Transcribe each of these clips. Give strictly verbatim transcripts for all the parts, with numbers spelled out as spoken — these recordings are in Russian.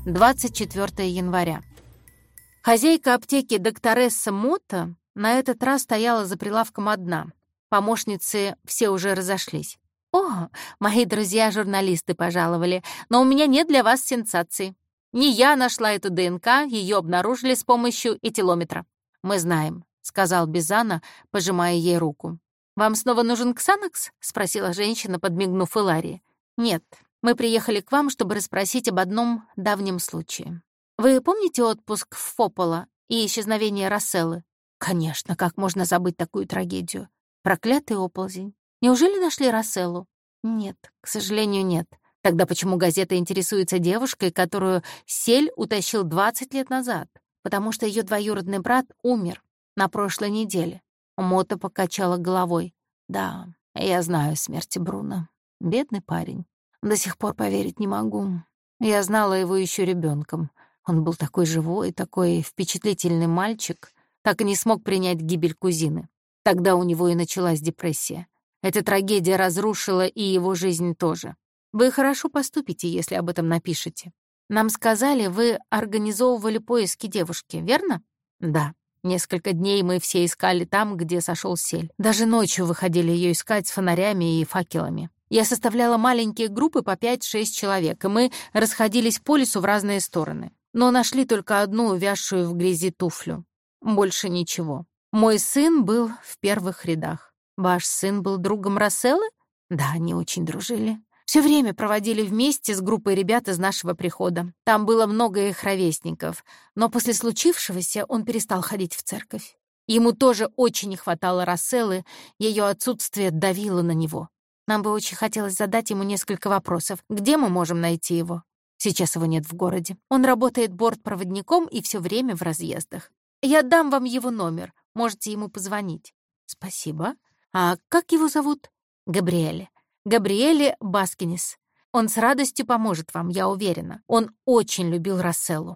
двадцать четвёртого января. Хозяйка аптеки докторесса Мотта на этот раз стояла за прилавком одна. Помощницы все уже разошлись. «О, мои друзья-журналисты пожаловали, но у меня нет для вас сенсаций. Не я нашла эту ДНК, ее обнаружили с помощью этилометра». «Мы знаем», — сказал Бизана, пожимая ей руку. «Вам снова нужен ксанокс?» — спросила женщина, подмигнув Иларии. «Нет, мы приехали к вам, чтобы расспросить об одном давнем случае. Вы помните отпуск в Фополо и исчезновение Расселлы?» «Конечно, как можно забыть такую трагедию? Проклятый оползень. Неужели нашли Расселлу?» «Нет, к сожалению, нет. Тогда почему газета интересуется девушкой, которую Сель утащил двадцать лет назад? Потому что ее двоюродный брат умер на прошлой неделе». Мота покачала головой. «Да, я знаю о смерти Бруно. Бедный парень. До сих пор поверить не могу. Я знала его еще ребенком. Он был такой живой, такой впечатлительный мальчик, так и не смог принять гибель кузины. Тогда у него и началась депрессия. Эта трагедия разрушила и его жизнь тоже. Вы хорошо поступите, если об этом напишете. Нам сказали, вы организовывали поиски девушки, верно?» «Да. Несколько дней мы все искали там, где сошел Сель. Даже ночью выходили ее искать с фонарями и факелами. Я составляла маленькие группы по пять-шесть человек, и мы расходились по лесу в разные стороны. Но нашли только одну увязшую в грязи туфлю. Больше ничего. Мой сын был в первых рядах. Ваш сын был другом Расселлы?» «Да, они очень дружили. Все время проводили вместе с группой ребят из нашего прихода. Там было много их ровесников. Но после случившегося он перестал ходить в церковь. Ему тоже очень не хватало Расселлы, ее отсутствие давило на него. Нам бы очень хотелось задать ему несколько вопросов. Где мы можем найти его? Сейчас его нет в городе. Он работает бортпроводником и все время в разъездах. Я дам вам его номер. Можете ему позвонить». «Спасибо. А как его зовут?» «Габриэле. Габриэле Баскинис. Он с радостью поможет вам, я уверена. Он очень любил Расселлу».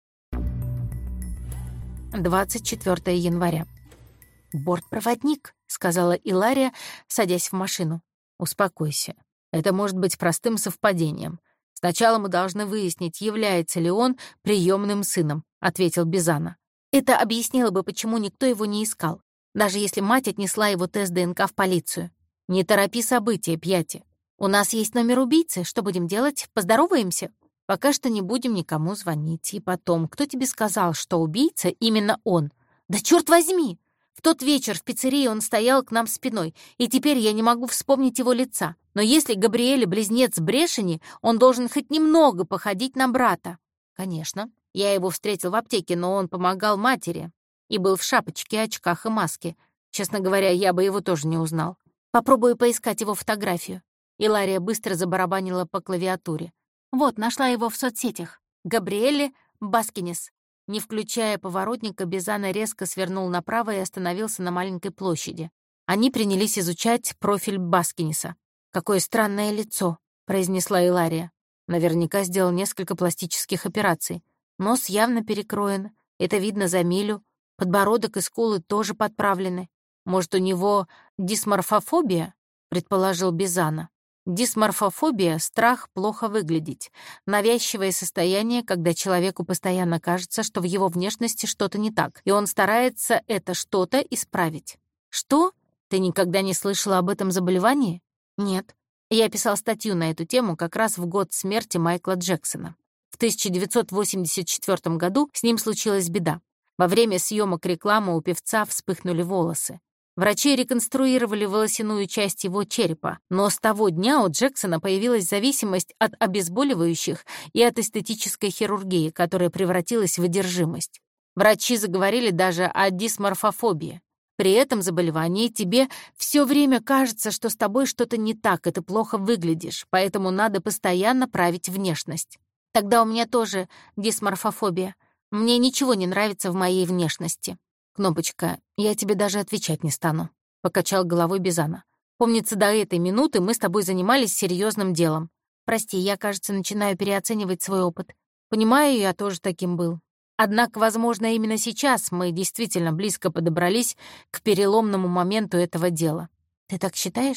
двадцать четвёртого января. «Бортпроводник», — сказала Илария, садясь в машину. «Успокойся. Это может быть простым совпадением. Сначала мы должны выяснить, является ли он приемным сыном», — ответил Бизана. «Это объяснило бы, почему никто его не искал, даже если мать отнесла его тест ДНК в полицию. Не торопи события, Пьяти. У нас есть номер убийцы. Что будем делать? Поздороваемся?» «Пока что не будем никому звонить. И потом, кто тебе сказал, что убийца именно он?» «Да черт возьми! В тот вечер в пиццерии он стоял к нам спиной, и теперь я не могу вспомнить его лица. Но если Габриэле близнец Брешени, он должен хоть немного походить на брата». «Конечно. Я его встретил в аптеке, но он помогал матери и был в шапочке, очках и маске. Честно говоря, я бы его тоже не узнал. Попробую поискать его фотографию». Илария быстро забарабанила по клавиатуре. «Вот, нашла его в соцсетях. Габриэле Баскинис». Не включая поворотника, Бизана резко свернул направо и остановился на маленькой площади. Они принялись изучать профиль Баскиниса. «Какое странное лицо», — произнесла Илария. «Наверняка сделал несколько пластических операций. Нос явно перекроен, это видно за милю. Подбородок и скулы тоже подправлены. Может, у него дисморфофобия?» — предположил Бизана. Дисморфофобия — страх плохо выглядеть. Навязчивое состояние, когда человеку постоянно кажется, что в его внешности что-то не так, и он старается это что-то исправить. «Что? Ты никогда не слышала об этом заболевании?» «Нет. Я писал статью на эту тему как раз в год смерти Майкла Джексона. В тысяча девятьсот восемьдесят четвёртом году с ним случилась беда. Во время съемок рекламы у певца вспыхнули волосы. Врачи реконструировали волосяную часть его черепа, но с того дня у Джексона появилась зависимость от обезболивающих и от эстетической хирургии, которая превратилась в одержимость. Врачи заговорили даже о дисморфофобии. При этом заболевании тебе все время кажется, что с тобой что-то не так, и ты плохо выглядишь, поэтому надо постоянно править внешность. Тогда у меня тоже дисморфофобия. Мне ничего не нравится в моей внешности». «Кнопочка, я тебе даже отвечать не стану», — покачал головой Бизана. «Помнится, до этой минуты мы с тобой занимались серьезным делом. Прости, я, кажется, начинаю переоценивать свой опыт. Понимаю, я тоже таким был. Однако, возможно, именно сейчас мы действительно близко подобрались к переломному моменту этого дела. Ты так считаешь?»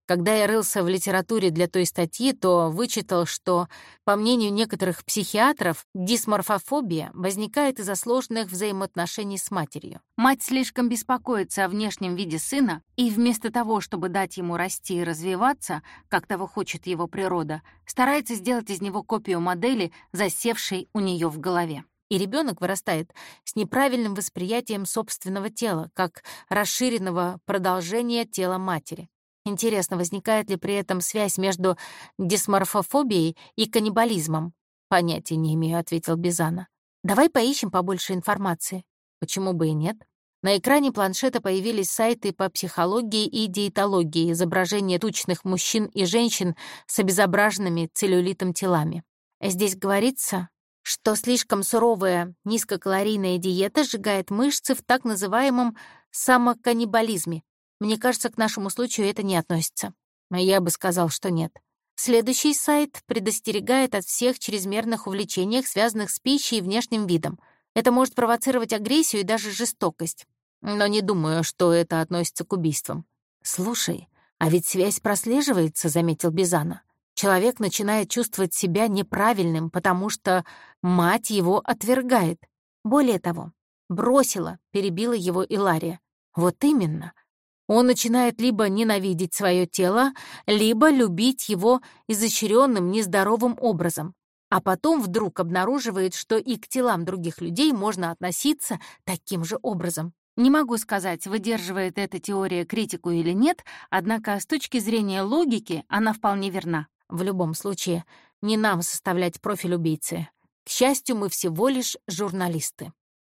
Когда я рылся в литературе для той статьи, то вычитал, что, по мнению некоторых психиатров, дисморфофобия возникает из-за сложных взаимоотношений с матерью. Мать слишком беспокоится о внешнем виде сына, и вместо того, чтобы дать ему расти и развиваться, как того хочет его природа, старается сделать из него копию модели, засевшей у нее в голове. И ребенок вырастает с неправильным восприятием собственного тела, как расширенного продолжения тела матери. Интересно, возникает ли при этом связь между дисморфофобией и каннибализмом? «Понятия не имею», — ответил Бизана. «Давай поищем побольше информации». Почему бы и нет? На экране планшета появились сайты по психологии и диетологии, изображения тучных мужчин и женщин с обезображенными целлюлитом телами. Здесь говорится, что слишком суровая низкокалорийная диета сжигает мышцы в так называемом самоканнибализме. Мне кажется, к нашему случаю это не относится. Я бы сказал, что нет. Следующий сайт предостерегает от всех чрезмерных увлечений, связанных с пищей и внешним видом. Это может провоцировать агрессию и даже жестокость. Но не думаю, что это относится к убийствам. «Слушай, а ведь связь прослеживается», — заметил Бизана. «Человек начинает чувствовать себя неправильным, потому что мать его отвергает. Более того, бросила», — перебила его Илария. «Вот именно. Он начинает либо ненавидеть свое тело, либо любить его изощренным, нездоровым образом, а потом вдруг обнаруживает, что и к телам других людей можно относиться таким же образом. Не могу сказать, выдерживает эта теория критику или нет, однако с точки зрения логики она вполне верна. В любом случае, не нам составлять профиль убийцы. К счастью, мы всего лишь журналисты.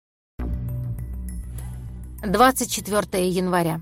двадцать четвёртого января.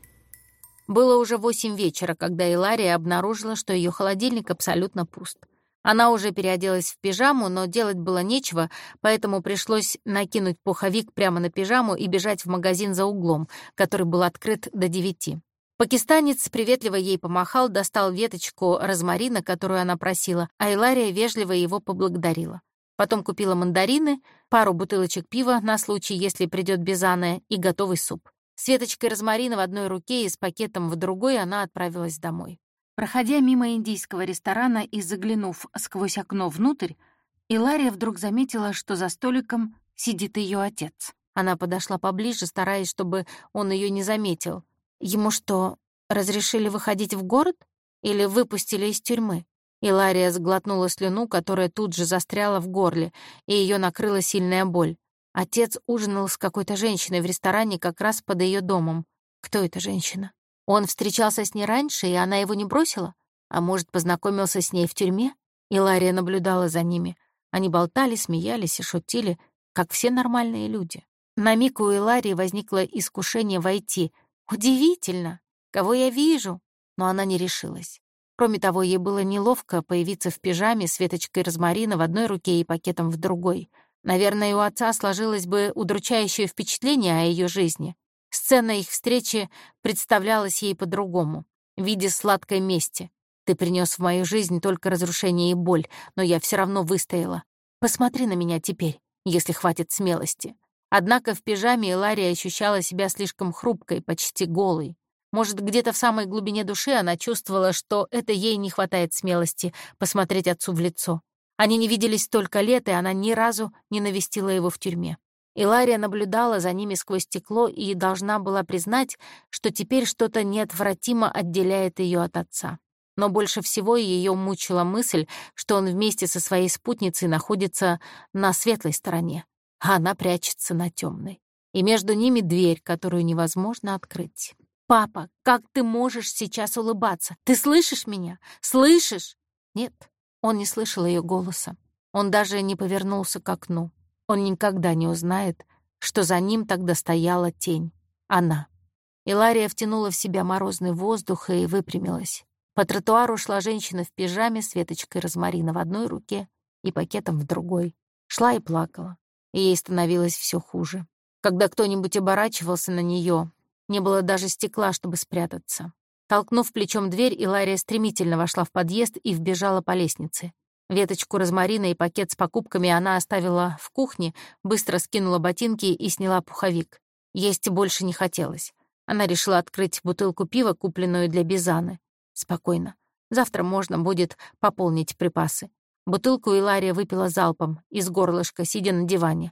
Было уже восемь вечера, когда Илария обнаружила, что ее холодильник абсолютно пуст. Она уже переоделась в пижаму, но делать было нечего, поэтому пришлось накинуть пуховик прямо на пижаму и бежать в магазин за углом, который был открыт до девяти. Пакистанец приветливо ей помахал, достал веточку розмарина, которую она просила, а Илария вежливо его поблагодарила. Потом купила мандарины, пару бутылочек пива на случай, если придет Бизана, и готовый суп. С веточкой розмарина в одной руке и с пакетом в другой она отправилась домой. Проходя мимо индийского ресторана и заглянув сквозь окно внутрь, Илария вдруг заметила, что за столиком сидит ее отец. Она подошла поближе, стараясь, чтобы он ее не заметил. Ему что, разрешили выходить в город? Или выпустили из тюрьмы? Илария сглотнула слюну, которая тут же застряла в горле, и ее накрыла сильная боль. Отец ужинал с какой-то женщиной в ресторане как раз под ее домом. Кто эта женщина? Он встречался с ней раньше, и она его не бросила? А может, познакомился с ней в тюрьме? Илария наблюдала за ними. Они болтали, смеялись и шутили, как все нормальные люди. На миг у Иларии возникло искушение войти. «Удивительно! Кого я вижу?» Но она не решилась. Кроме того, ей было неловко появиться в пижаме с веточкой розмарина в одной руке и пакетом в другой. Наверное, у отца сложилось бы удручающее впечатление о ее жизни. Сцена их встречи представлялась ей по-другому, в виде сладкой мести. «Ты принес в мою жизнь только разрушение и боль, но я все равно выстояла. Посмотри на меня теперь, если хватит смелости». Однако в пижаме Илария ощущала себя слишком хрупкой, почти голой. Может, где-то в самой глубине души она чувствовала, что это ей не хватает смелости посмотреть отцу в лицо. Они не виделись столько лет, и она ни разу не навестила его в тюрьме. Илария наблюдала за ними сквозь стекло и должна была признать, что теперь что-то неотвратимо отделяет ее от отца. Но больше всего ее мучила мысль, что он вместе со своей спутницей находится на светлой стороне, а она прячется на темной. И между ними дверь, которую невозможно открыть. «Папа, как ты можешь сейчас улыбаться? Ты слышишь меня? Слышишь?» Нет. Он не слышал ее голоса. Он даже не повернулся к окну. Он никогда не узнает, что за ним тогда стояла тень. Она. Илария втянула в себя морозный воздух и выпрямилась. По тротуару шла женщина в пижаме с веточкой розмарина в одной руке и пакетом в другой. Шла и плакала. И ей становилось все хуже. Когда кто-нибудь оборачивался на нее, не было даже стекла, чтобы спрятаться. Толкнув плечом дверь, Илария стремительно вошла в подъезд и вбежала по лестнице. Веточку розмарина и пакет с покупками она оставила в кухне, быстро скинула ботинки и сняла пуховик. Есть больше не хотелось. Она решила открыть бутылку пива, купленную для Бизаны. Спокойно. Завтра можно будет пополнить припасы. Бутылку Илария выпила залпом, из горлышка, сидя на диване.